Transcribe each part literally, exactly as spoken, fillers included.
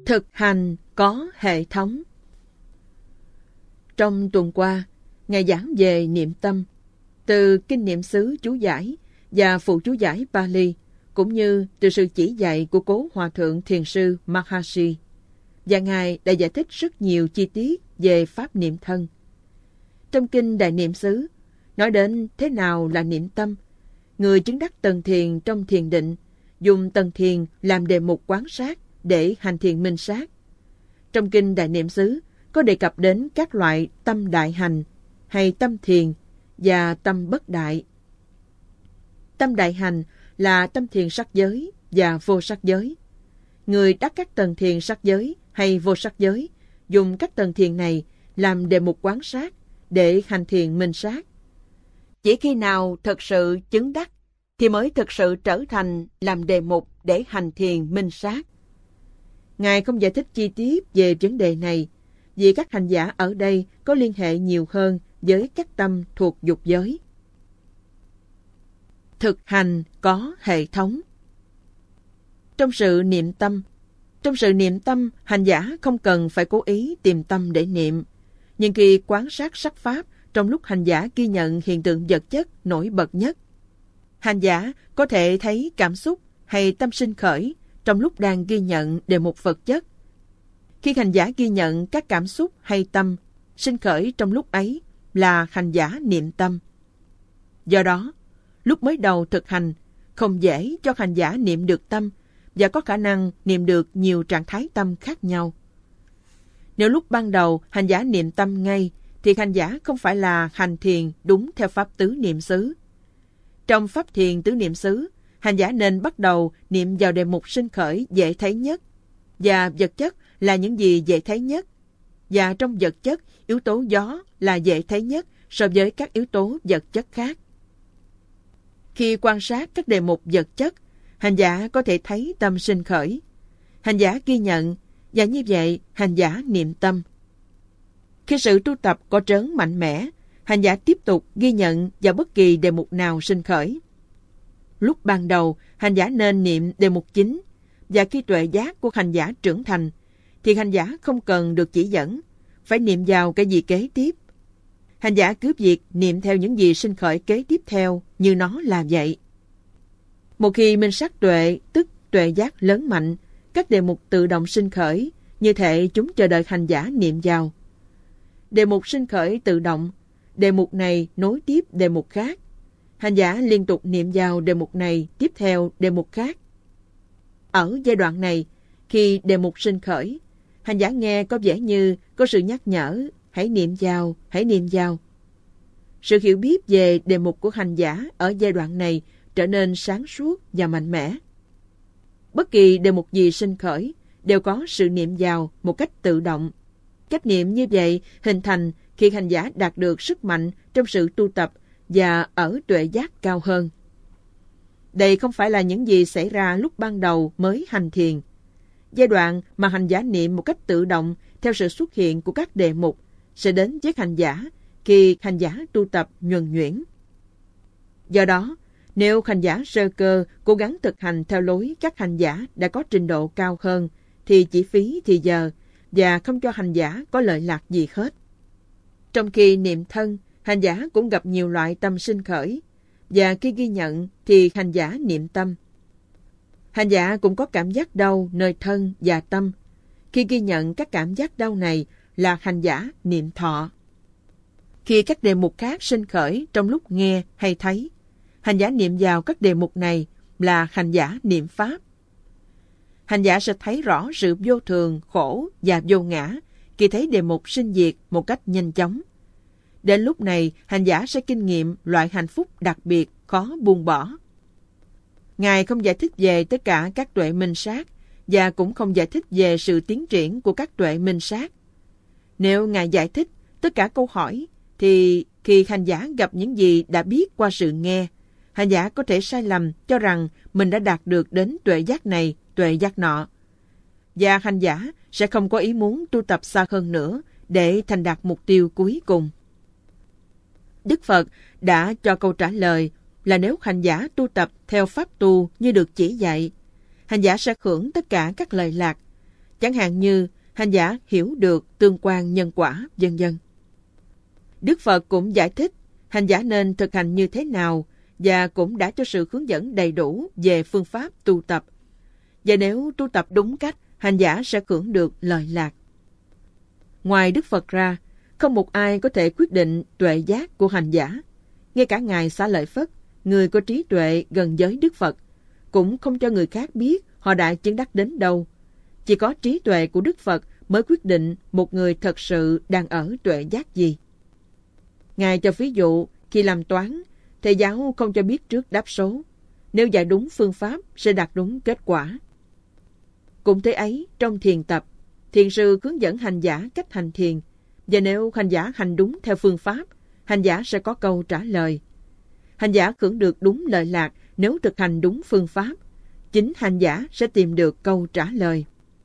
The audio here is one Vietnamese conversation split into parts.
Thực hành có hệ thống. Trong tuần qua, Ngài giảng về niệm tâm, từ kinh niệm xứ chú giải và phụ chú giải Pali, cũng như từ sự chỉ dạy của cố Hòa thượng Thiền sư Maharishi. Và Ngài đã giải thích rất nhiều chi tiết về pháp niệm thân. Trong kinh Đại Niệm xứ, nói đến thế nào là niệm tâm. Người chứng đắc tầng thiền trong thiền định, dùng tầng thiền làm đề mục quán sát để hành thiền minh sát. Trong kinh Đại Niệm xứ có đề cập đến các loại tâm đại hành hay tâm thiền và tâm bất đại. Tâm đại hành là tâm thiền sắc giới và vô sắc giới. Người đắc các tầng thiền sắc giới hay vô sắc giới dùng các tầng thiền này làm đề mục quán sát để hành thiền minh sát. Chỉ khi nào thực sự chứng đắc thì mới thực sự trở thành làm đề mục để hành thiền minh sát. Ngài không giải thích chi tiết về vấn đề này, vì các hành giả ở đây có liên hệ nhiều hơn với các tâm thuộc dục giới. Thực hành có hệ thống. Trong sự niệm tâm, trong sự niệm tâm, hành giả không cần phải cố ý tìm tâm để niệm. Nhưng khi quán sát sắc pháp trong lúc hành giả ghi nhận hiện tượng vật chất nổi bật nhất, hành giả có thể thấy cảm xúc hay tâm sinh khởi trong lúc đang ghi nhận đề mục vật chất. Khi hành giả ghi nhận các cảm xúc hay tâm sinh khởi trong lúc ấy là hành giả niệm tâm. Do đó, lúc mới đầu thực hành, không dễ cho hành giả niệm được tâm và có khả năng niệm được nhiều trạng thái tâm khác nhau. Nếu lúc ban đầu hành giả niệm tâm ngay, thì hành giả không phải là hành thiền đúng theo pháp tứ niệm xứ. Trong pháp thiền tứ niệm xứ, hành giả nên bắt đầu niệm vào đề mục sinh khởi dễ thấy nhất, và vật chất là những gì dễ thấy nhất. Và trong vật chất, yếu tố gió là dễ thấy nhất so với các yếu tố vật chất khác. Khi quan sát các đề mục vật chất, hành giả có thể thấy tâm sinh khởi. Hành giả ghi nhận, và như vậy hành giả niệm tâm. Khi sự tu tập có trớn mạnh mẽ, hành giả tiếp tục ghi nhận vào bất kỳ đề mục nào sinh khởi. Lúc ban đầu, hành giả nên niệm đề mục chính, và khi tuệ giác của hành giả trưởng thành, thì hành giả không cần được chỉ dẫn, phải niệm vào cái gì kế tiếp. Hành giả cứ việc niệm theo những gì sinh khởi kế tiếp theo như nó là vậy. Một khi minh sát tuệ, tức tuệ giác lớn mạnh, các đề mục tự động sinh khởi, như thể chúng chờ đợi hành giả niệm vào. Đề mục sinh khởi tự động, đề mục này nối tiếp đề mục khác. Hành giả liên tục niệm vào đề mục này tiếp theo đề mục khác. Ở giai đoạn này, khi đề mục sinh khởi, hành giả nghe có vẻ như có sự nhắc nhở, hãy niệm vào, hãy niệm vào. Sự hiểu biết về đề mục của hành giả ở giai đoạn này trở nên sáng suốt và mạnh mẽ. Bất kỳ đề mục gì sinh khởi đều có sự niệm vào một cách tự động. Cách niệm như vậy hình thành khi hành giả đạt được sức mạnh trong sự tu tập và ở tuệ giác cao hơn. Đây không phải là những gì xảy ra lúc ban đầu mới hành thiền. Giai đoạn mà hành giả niệm một cách tự động theo sự xuất hiện của các đề mục sẽ đến với hành giả khi hành giả tu tập nhuần nhuyễn. Do đó, nếu hành giả sơ cơ cố gắng thực hành theo lối các hành giả đã có trình độ cao hơn, thì chỉ phí thì giờ và không cho hành giả có lợi lạc gì hết. Trong khi niệm thân, hành giả cũng gặp nhiều loại tâm sinh khởi, và khi ghi nhận thì hành giả niệm tâm. Hành giả cũng có cảm giác đau nơi thân và tâm. Khi ghi nhận các cảm giác đau này là hành giả niệm thọ. Khi các đề mục khác sinh khởi trong lúc nghe hay thấy, hành giả niệm vào các đề mục này là hành giả niệm pháp. Hành giả sẽ thấy rõ sự vô thường, khổ và vô ngã khi thấy đề mục sinh diệt một cách nhanh chóng. Đến lúc này, hành giả sẽ kinh nghiệm loại hạnh phúc đặc biệt khó buông bỏ. Ngài không giải thích về tất cả các tuệ minh sát và cũng không giải thích về sự tiến triển của các tuệ minh sát. Nếu Ngài giải thích tất cả câu hỏi, thì khi hành giả gặp những gì đã biết qua sự nghe, hành giả có thể sai lầm cho rằng mình đã đạt được đến tuệ giác này, tuệ giác nọ. Và hành giả sẽ không có ý muốn tu tập xa hơn nữa để thành đạt mục tiêu cuối cùng. Đức Phật đã cho câu trả lời là nếu hành giả tu tập theo pháp tu như được chỉ dạy, hành giả sẽ hưởng tất cả các lợi lạc. Chẳng hạn như hành giả hiểu được tương quan nhân quả, vân vân. Đức Phật cũng giải thích hành giả nên thực hành như thế nào và cũng đã cho sự hướng dẫn đầy đủ về phương pháp tu tập. Và nếu tu tập đúng cách, hành giả sẽ hưởng được lợi lạc. Ngoài Đức Phật ra, không một ai có thể quyết định tuệ giác của hành giả. Ngay cả Ngài Xá Lợi Phất, người có trí tuệ gần với Đức Phật, cũng không cho người khác biết họ đã chứng đắc đến đâu. Chỉ có trí tuệ của Đức Phật mới quyết định một người thật sự đang ở tuệ giác gì. Ngài cho ví dụ, khi làm toán, thầy giáo không cho biết trước đáp số. Nếu dạy đúng phương pháp, sẽ đạt đúng kết quả. Cũng thế ấy, trong thiền tập, thiền sư hướng dẫn hành giả cách hành thiền. Và nếu hành giả hành đúng theo phương pháp, hành giả sẽ có câu trả lời. Hành giả hưởng được đúng lợi lạc nếu thực hành đúng phương pháp. Chính hành giả sẽ tìm được câu trả lời.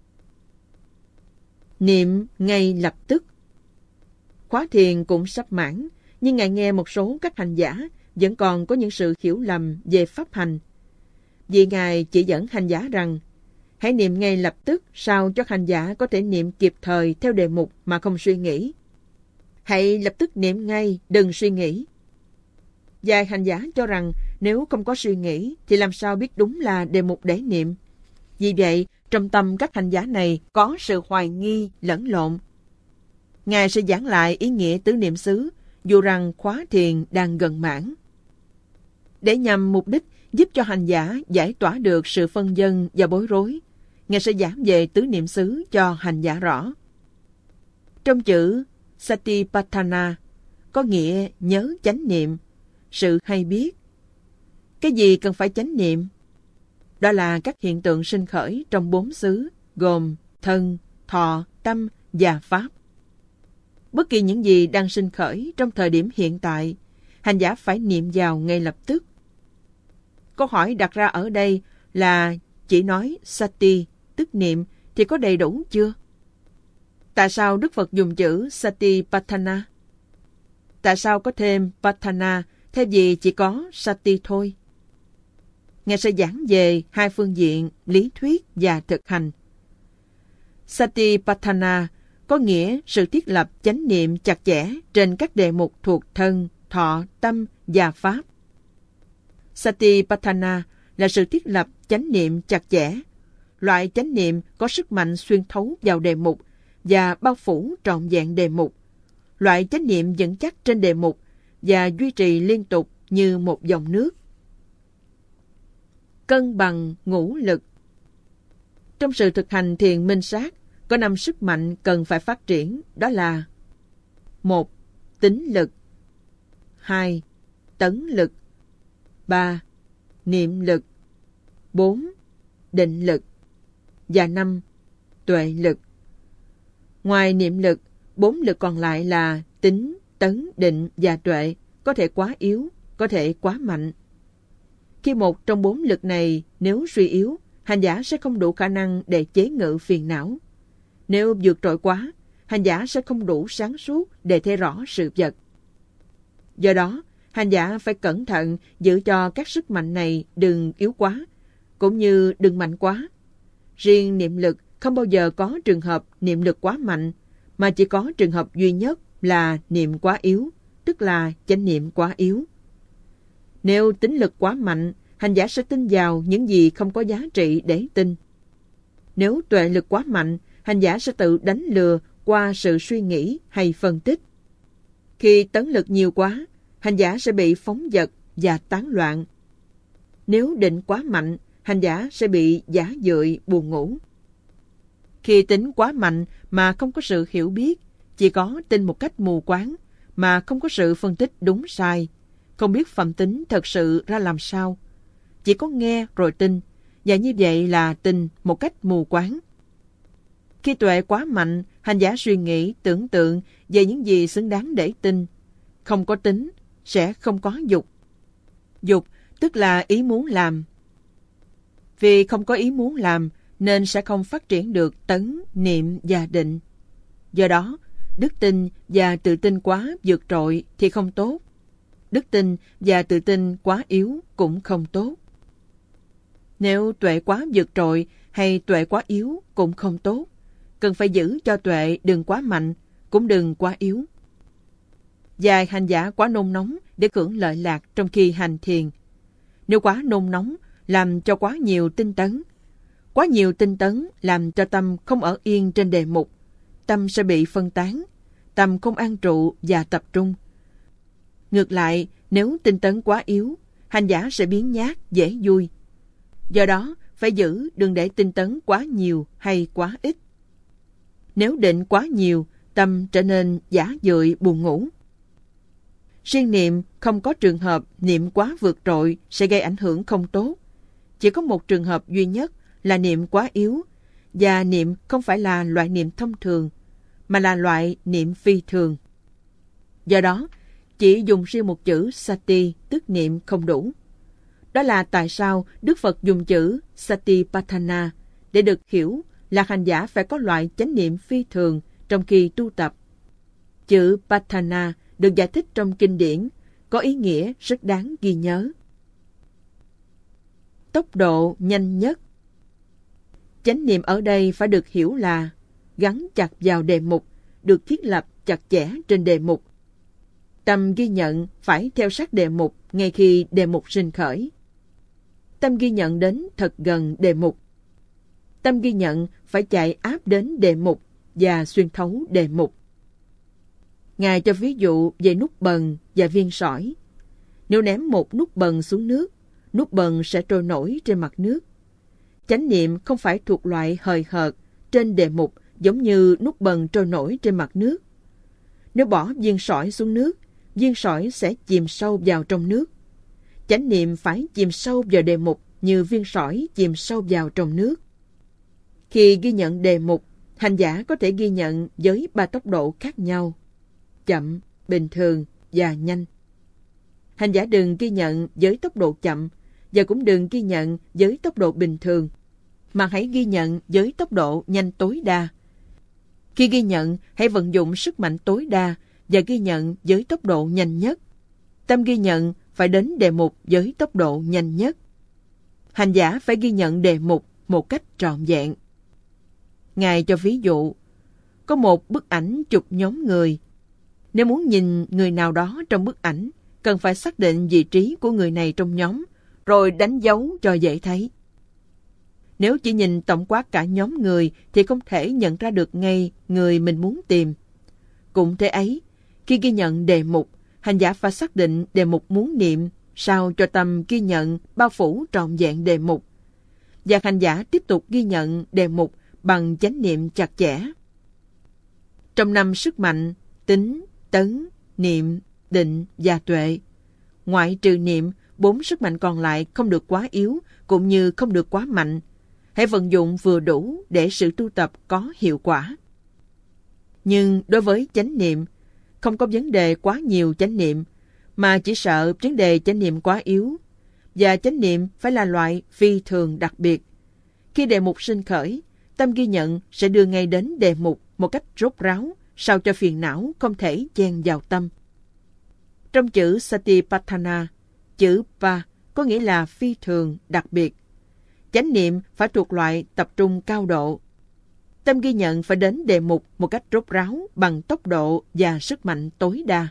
Niệm ngay lập tức. Khóa thiền cũng sắp mãn, nhưng Ngài nghe một số các hành giả vẫn còn có những sự hiểu lầm về pháp hành. Vì Ngài chỉ dẫn hành giả rằng, hãy niệm ngay lập tức sao cho hành giả có thể niệm kịp thời theo đề mục mà không suy nghĩ. Hãy lập tức niệm ngay, đừng suy nghĩ. Vài hành giả cho rằng nếu không có suy nghĩ thì làm sao biết đúng là đề mục để niệm. Vì vậy, trong tâm các hành giả này có sự hoài nghi, lẫn lộn. Ngài sẽ giảng lại ý nghĩa tứ niệm xứ, dù rằng khóa thiền đang gần mãn. Để nhằm mục đích giúp cho hành giả giải tỏa được sự phân vân và bối rối, Ngài sẽ giảng về tứ niệm xứ cho hành giả rõ. Trong chữ Satipatthana có nghĩa nhớ chánh niệm, sự hay biết. Cái gì cần phải chánh niệm? Đó là các hiện tượng sinh khởi trong bốn xứ, gồm thân, thọ, tâm và pháp. Bất kỳ những gì đang sinh khởi trong thời điểm hiện tại, hành giả phải niệm vào ngay lập tức. Câu hỏi đặt ra ở đây là chỉ nói sati, tức niệm, thì có đầy đủ chưa? Tại sao Đức Phật dùng chữ Satipatthana? Tại sao có thêm Patthana thay vì chỉ có Sati thôi? Ngài sẽ giảng về hai phương diện lý thuyết và thực hành. Satipatthana có nghĩa sự thiết lập chánh niệm chặt chẽ trên các đề mục thuộc thân, thọ, tâm và pháp. Satipatthana là sự thiết lập chánh niệm chặt chẽ. Loại chánh niệm có sức mạnh xuyên thấu vào đề mục và bao phủ trọn vẹn đề mục. Loại chánh niệm vững chắc trên đề mục và duy trì liên tục như một dòng nước. Cân bằng ngũ lực. Trong sự thực hành thiền minh sát, có năm sức mạnh cần phải phát triển, đó là: một. Tín lực. Hai. Tấn lực. Ba. Niệm lực. Bốn. Định lực. Và năm. Tuệ lực. Ngoài niệm lực, bốn lực còn lại là tín, tấn, định và tuệ có thể quá yếu, có thể quá mạnh. Khi một trong bốn lực này nếu suy yếu, hành giả sẽ không đủ khả năng để chế ngự phiền não. Nếu vượt trội quá, hành giả sẽ không đủ sáng suốt để thấy rõ sự vật. Do đó, hành giả phải cẩn thận giữ cho các sức mạnh này đừng yếu quá, cũng như đừng mạnh quá. Riêng niệm lực không bao giờ có trường hợp niệm lực quá mạnh, mà chỉ có trường hợp duy nhất là niệm quá yếu, tức là chánh niệm quá yếu. Nếu tín lực quá mạnh, hành giả sẽ tin vào những gì không có giá trị để tin. Nếu tuệ lực quá mạnh, hành giả sẽ tự đánh lừa qua sự suy nghĩ hay phân tích. Khi tấn lực nhiều quá, hành giả sẽ bị phóng dật và tán loạn. Nếu định quá mạnh, hành giả sẽ bị giả dưỡi buồn ngủ. Khi tính quá mạnh mà không có sự hiểu biết, chỉ có tin một cách mù quáng mà không có sự phân tích đúng sai, không biết phẩm tính thật sự ra làm sao, chỉ có nghe rồi tin, và như vậy là tin một cách mù quáng. Khi tuệ quá mạnh, hành giả suy nghĩ, tưởng tượng về những gì xứng đáng để tin. Không có tính, sẽ không có dục. Dục tức là ý muốn làm. Vì không có ý muốn làm, nên sẽ không phát triển được tấn, niệm và định. Do đó, đức tin và tự tin quá vượt trội thì không tốt. Đức tin và tự tin quá yếu cũng không tốt. Nếu tuệ quá vượt trội hay tuệ quá yếu cũng không tốt, cần phải giữ cho tuệ đừng quá mạnh, cũng đừng quá yếu. Vài hành giả quá nôn nóng để hưởng lợi lạc trong khi hành thiền. Nếu quá nôn nóng làm cho quá nhiều tinh tấn, quá nhiều tinh tấn làm cho tâm không ở yên trên đề mục, tâm sẽ bị phân tán, tâm không an trụ và tập trung. Ngược lại, nếu tinh tấn quá yếu, hành giả sẽ biến nhát, dễ vui. Do đó, phải giữ đừng để tinh tấn quá nhiều hay quá ít. Nếu định quá nhiều, tâm trở nên giả dụi, buồn ngủ. Riêng niệm không có trường hợp niệm quá vượt trội sẽ gây ảnh hưởng không tốt. Chỉ có một trường hợp duy nhất là niệm quá yếu, và niệm không phải là loại niệm thông thường, mà là loại niệm phi thường. Do đó, chỉ dùng riêng một chữ sati tức niệm không đủ. Đó là tại sao Đức Phật dùng chữ Satipatthana để được hiểu là hành giả phải có loại chánh niệm phi thường trong khi tu tập. Chữ Patthana được giải thích trong kinh điển, có ý nghĩa rất đáng ghi nhớ. Tốc độ nhanh nhất. Chánh niệm ở đây phải được hiểu là gắn chặt vào đề mục, được thiết lập chặt chẽ trên đề mục. Tâm ghi nhận phải theo sát đề mục ngay khi đề mục sinh khởi. Tâm ghi nhận đến thật gần đề mục. Tâm ghi nhận phải chạy áp đến đề mục và xuyên thấu đề mục. Ngài cho ví dụ về nút bần và viên sỏi. Nếu ném một nút bần xuống nước, nút bần sẽ trôi nổi trên mặt nước. Chánh niệm không phải thuộc loại hời hợt trên đề mục giống như nút bần trôi nổi trên mặt nước. Nếu bỏ viên sỏi xuống nước, viên sỏi sẽ chìm sâu vào trong nước. Chánh niệm phải chìm sâu vào đề mục như viên sỏi chìm sâu vào trong nước. Khi ghi nhận đề mục, hành giả có thể ghi nhận với ba tốc độ khác nhau: chậm, bình thường và nhanh. Hành giả đừng ghi nhận với tốc độ chậm và cũng đừng ghi nhận với tốc độ bình thường, mà hãy ghi nhận với tốc độ nhanh tối đa. Khi ghi nhận, hãy vận dụng sức mạnh tối đa và ghi nhận với tốc độ nhanh nhất. Tâm ghi nhận phải đến đề mục với tốc độ nhanh nhất. Hành giả phải ghi nhận đề mục một cách trọn vẹn. Ngài cho ví dụ, có một bức ảnh chụp nhóm người. Nếu muốn nhìn người nào đó trong bức ảnh, cần phải xác định vị trí của người này trong nhóm, rồi đánh dấu cho dễ thấy. Nếu chỉ nhìn tổng quát cả nhóm người thì không thể nhận ra được ngay người mình muốn tìm. Cũng thế ấy, khi ghi nhận đề mục, hành giả phải xác định đề mục muốn niệm, sao cho tâm ghi nhận bao phủ trọn vẹn đề mục. Và hành giả tiếp tục ghi nhận đề mục bằng chánh niệm chặt chẽ. Trong năm sức mạnh, tính, tấn, niệm, định và tuệ, ngoại trừ niệm, bốn sức mạnh còn lại không được quá yếu cũng như không được quá mạnh. Hãy vận dụng vừa đủ để sự tu tập có hiệu quả. Nhưng đối với chánh niệm, không có vấn đề quá nhiều chánh niệm, mà chỉ sợ vấn đề chánh niệm quá yếu. Và chánh niệm phải là loại phi thường đặc biệt. Khi đề mục sinh khởi, tâm ghi nhận sẽ đưa ngay đến đề mục một cách rốt ráo, sao cho phiền não không thể chen vào tâm. Trong chữ Satipatthana, chữ pa có nghĩa là phi thường, đặc biệt. Chánh niệm phải thuộc loại tập trung cao độ. Tâm ghi nhận phải đến đề mục một cách rốt ráo bằng tốc độ và sức mạnh tối đa.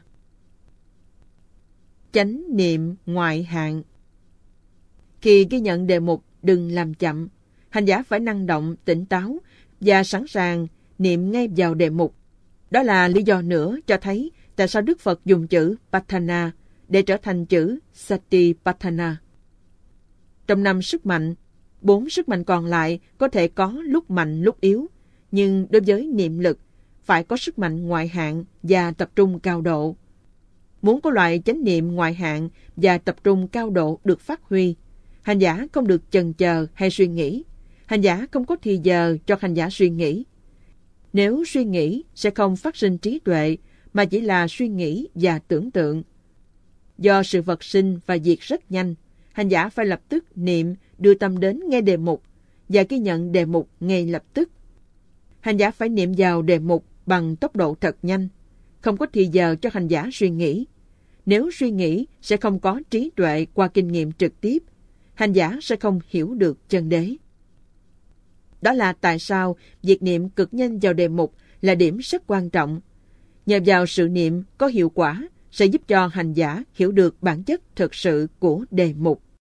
Chánh niệm ngoại hạng. Khi ghi nhận đề mục, đừng làm chậm. Hành giả phải năng động, tỉnh táo và sẵn sàng niệm ngay vào đề mục. Đó là lý do nữa cho thấy tại sao Đức Phật dùng chữ Patthana để trở thành chữ Satipatthana. Trong năm sức mạnh, bốn sức mạnh còn lại có thể có lúc mạnh lúc yếu, nhưng đối với niệm lực, phải có sức mạnh ngoại hạng và tập trung cao độ. Muốn có loại chánh niệm ngoại hạng và tập trung cao độ được phát huy, hành giả không được chần chờ hay suy nghĩ. Hành giả không có thì giờ cho hành giả suy nghĩ. Nếu suy nghĩ sẽ không phát sinh trí tuệ, mà chỉ là suy nghĩ và tưởng tượng. Do sự vật sinh và diệt rất nhanh, hành giả phải lập tức niệm đưa tâm đến ngay đề mục và ghi nhận đề mục ngay lập tức. Hành giả phải niệm vào đề mục bằng tốc độ thật nhanh, không có thì giờ cho hành giả suy nghĩ. Nếu suy nghĩ sẽ không có trí tuệ qua kinh nghiệm trực tiếp, hành giả sẽ không hiểu được chân đế. Đó là tại sao việc niệm cực nhanh vào đề mục là điểm rất quan trọng. Nhờ vào sự niệm có hiệu quả sẽ giúp cho hành giả hiểu được bản chất thực sự của đề mục.